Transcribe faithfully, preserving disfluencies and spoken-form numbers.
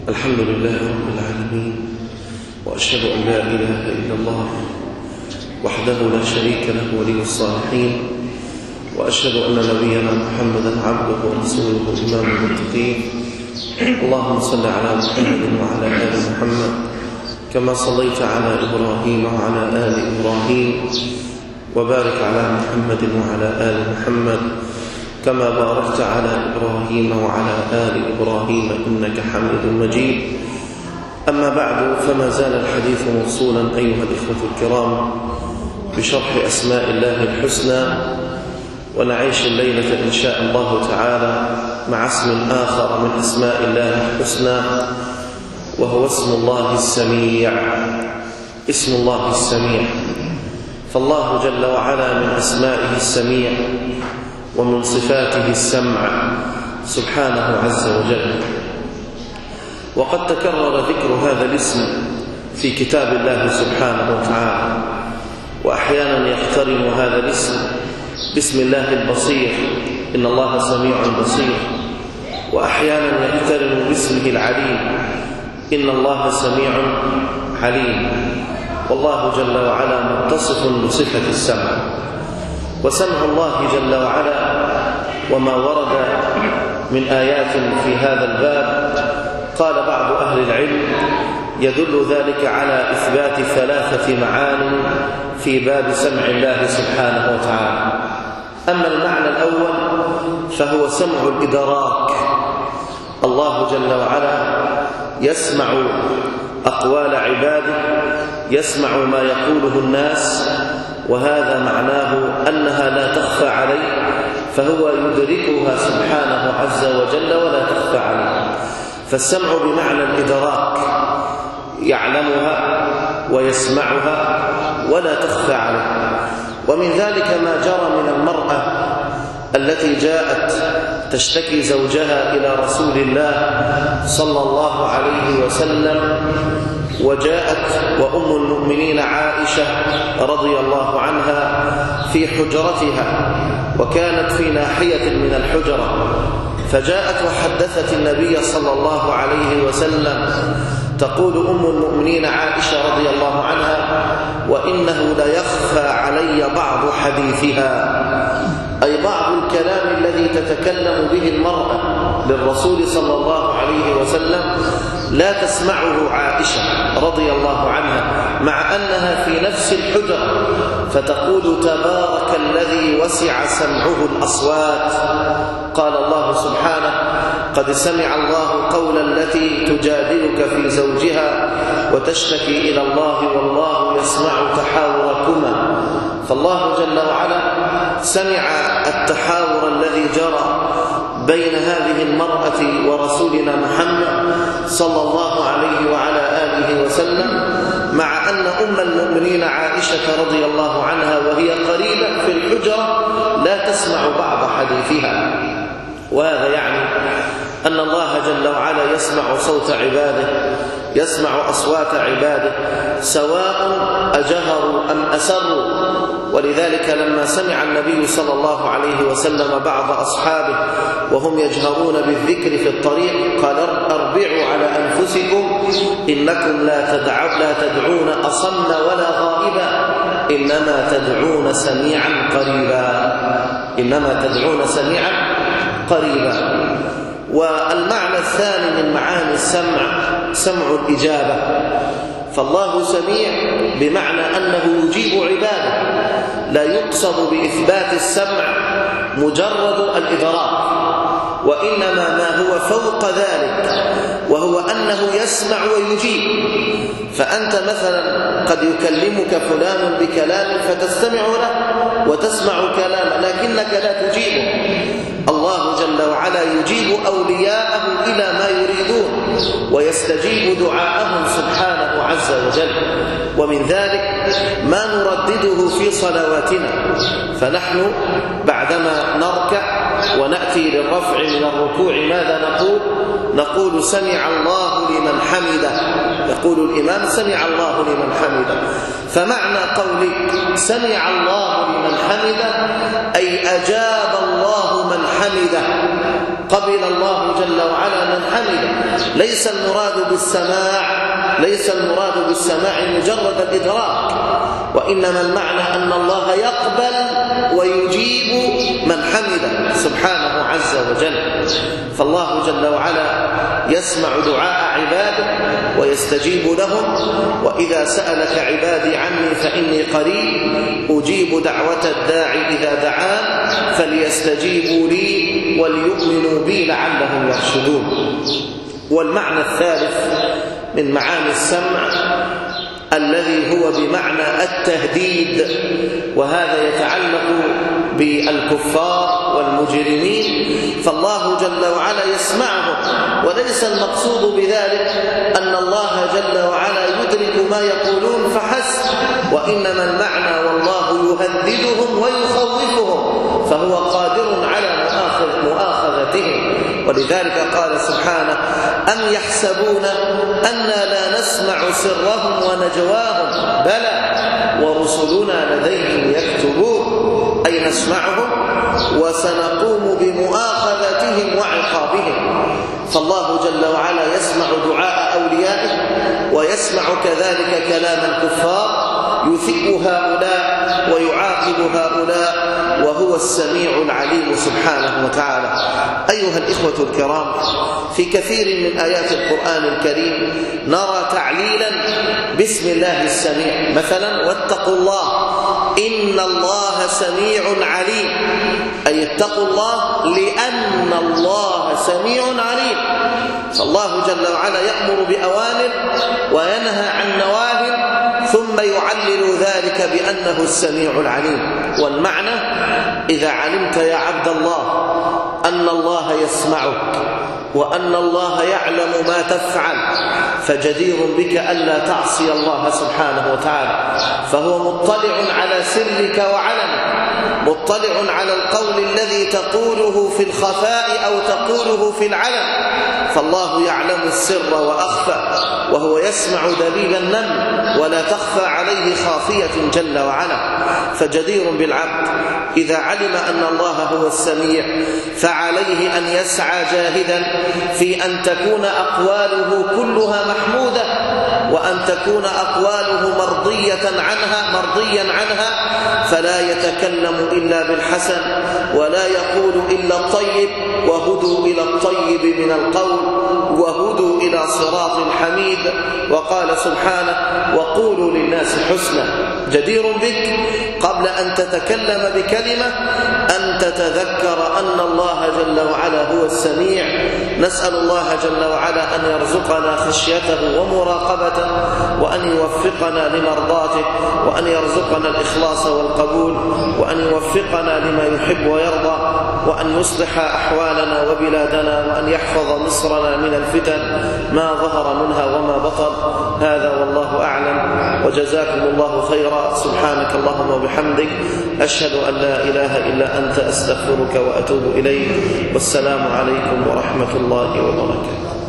الحمد لله رب العالمين، وأشهد أن لا إله إلا الله وحده لا شريك له ولي الصالحين، وأشهد أن نبينا محمدا عبده ورسوله إمام المتقين. اللهم صل على محمد وعلى آل محمد كما صليت على إبراهيم وعلى آل إبراهيم، وبارك على محمد وعلى آل محمد كما باركت على إبراهيم وعلى آل إبراهيم إنك حميد مجيد. أما بعد، فما زال الحديث موصولا أيها الإخوة الكرام بشرح أسماء الله الحسنى، ونعيش الليلة إن شاء الله تعالى مع اسم آخر من أسماء الله الحسنى، وهو اسم الله السميع. اسم الله السميع، فالله جل وعلا من أسمائه السميع، ومن صفاته السمع سبحانه عز وجل. وقد تكرر ذكر هذا الاسم في كتاب الله سبحانه وتعالى، وأحيانا يقترن هذا الاسم باسم الله البصير، إن الله سميع بصير، وأحيانا يقترن باسمه العليم، إن الله سميع عليم. والله جل وعلا متصف بصفة السمع، وسمع الله جل وعلا وما ورد من آيات في هذا الباب، قال بعض أهل العلم يدل ذلك على إثبات ثلاثة معان في باب سمع الله سبحانه وتعالى. أما المعنى الأول فهو سمع الإدراك، الله جل وعلا يسمع أقوال عباده، يسمع ما يقوله الناس، وهذا معناه أنها لا تخفى عليه، فهو يدركها سبحانه عز وجل ولا تخفى عليه. فالسمع بمعنى الإدراك، يعلمها ويسمعها ولا تخفى عليه. ومن ذلك ما جرى من المرأة التي جاءت تشتكي زوجها إلى رسول الله صلى الله عليه وسلم، وجاءت وأم المؤمنين عائشة رضي الله عنها في حجرتها، وكانت في ناحية من الحجرة، فجاءت وحدثت النبي صلى الله عليه وسلم، تقول أم المؤمنين عائشة رضي الله عنها: وإنه ليخفى علي بعض حديثها، أي بعض الكلام الذي تتكلم به المرأة للرسول صلى الله عليه وسلم لا تسمعه عائشة رضي الله عنها، مع أنها في نفس الحجرة، فتقول: تبارك الذي وسع سمعه الأصوات. قال الله سبحانه: قد سمع الله قول التي تجادلك في زوجها وتشتكي إلى الله والله يسمع تحاوركما. فالله جل وعلا سمع التحاور الذي جرى بين هذه المرأة ورسولنا محمد صلى الله عليه وعلى آله وسلم، مع أن أم المؤمنين عائشة رضي الله عنها وهي قريبة في الحجرة لا تسمع بعض حديثها. وهذا يعني أن الله جل وعلا يسمع صوت عباده، يسمع أصوات عباده، سواء أجهروا أم أسروا. ولذلك لما سمع النبي صلى الله عليه وسلم بعض أصحابه وهم يجهرون بالذكر في الطريق، قال: أربعوا على أنفسكم إنكم لا تدعون, لا تدعون أصم ولا غائبا، إنما تدعون سميعا قريبا، إنما تدعون سميعا قريبا. والمعنى الثاني من معاني السمع سمع الإجابة، فالله سميع بمعنى أنه يجيب عباده، لا يقصد بإثبات السمع مجرد الإدراك، وإنما ما هو فوق ذلك، وهو أنه يسمع ويجيب. فأنت مثلا قد يكلمك فلان بكلام فتستمع له وتسمع كلامه، لكنك لا تجيبه. الله جل وعلا يجيب أولياءه إلى ما يريدون، ويستجيب دعاءهم سبحانه عز وجل. ومن ذلك ما نردده في صلواتنا، فنحن بعدما نركع ونأتي للرفع من الركوع ماذا نقول؟ نقول: سمع الله لمن حمده. يقول الإمام: سمع الله لمن حمده. فمعنى قولك سمع الله لمن حمده أي أجاب الله من حمده. قبل الله جل وعلا من حمده. ليس المراد بالسماع ليس المراد بالسماع مجرد الإدراك، وإنما المعنى أن الله يقبل ويجيب من حمده سبحانه عز وجل. فالله جل وعلا يسمع دعاء عباده ويستجيب لهم، وإذا سألك عبادي عني فإني قريب أجيب دعوة الداعي إذا دعان فليستجيبوا لي وليؤمنوا بي لعلهم يرشدون. والمعنى الثالث من معاني السمع الذي هو بمعنى التهديد، وهذا يتعلق بالكفار والمجرمين، فالله جل وعلا يسمعهم، وليس المقصود بذلك أن الله جل وعلا يدرك ما يقولون فحسب، وإنما المعنى والله يهددهم ويخوفهم، فهو قادر على مؤاخذتهم. ولذلك قال سبحانه: أم يحسبون أنا لا نسمع سرهم ونجواهم بلى ورسلنا لديهم يكتبون، أي نسمعهم وسنقوم بمؤاخذتهم وعقابهم. فالله جل وعلا يسمع دعاء أوليائه ويسمع كذلك كلام الكفار، يثيب هؤلاء ويعاقب هؤلاء، وهو السميع العليم سبحانه وتعالى. أيها الإخوة الكرام، في كثير من آيات القرآن الكريم نرى تعليلا باسم الله السميع، مثلا: واتقوا الله إن الله سميع عليم، أي اتقوا الله لأن الله سميع عليم. فالله جل وعلا يأمر بأوامر وينهى عن نواهي، ثم يعلل ذلك بأنه السميع العليم. والمعنى: إذا علمت يا عبد الله أن الله يسمعك وأن الله يعلم ما تفعل، فجدير بك ألا تعصي الله سبحانه وتعالى، فهو مطلع على سرك وعلمك، مطلع على القول الذي تقوله في الخفاء أو تقوله في العلن، فالله يعلم السر وأخفى، وهو يسمع دبيب النمل ولا تخفى عليه خافية جل وعلا. فجدير بالعبد إذا علم أن الله هو السميع فعليه أن يسعى جاهدا في أن تكون أقواله كلها محمودة، وأن تكون أقواله مرضية عنها مرضيا عنها، فلا يتكلم إلا بالحسن ولا يقول إلا الطيب، وهدوا إلى الطيب من القول وهدوا إلى صراط الحميد. وقال سبحانه: وقولوا للناس حسنا. جدير بك قبل أن تتكلم بكلمة أن تتذكر أن الله جل وعلا هو السميع. نسأل الله جل وعلا أن يرزقنا خشيته ومراقبته، وأن يوفقنا لمرضاته، وأن يرزقنا الإخلاص والقبول، وأن يوفقنا لما يحب ويرضى، وأن يصلح أحوالنا وبلادنا، وأن يحفظ مصرنا من الفتن ما ظهر منها وما بطن. هذا والله أعلم، وجزاكم الله خيرا. سبحانك اللهم وبحمدك، أشهد أن لا إله إلا أنت، أستغفرك وأتوب إليك. والسلام عليكم ورحمة الله وبركاته.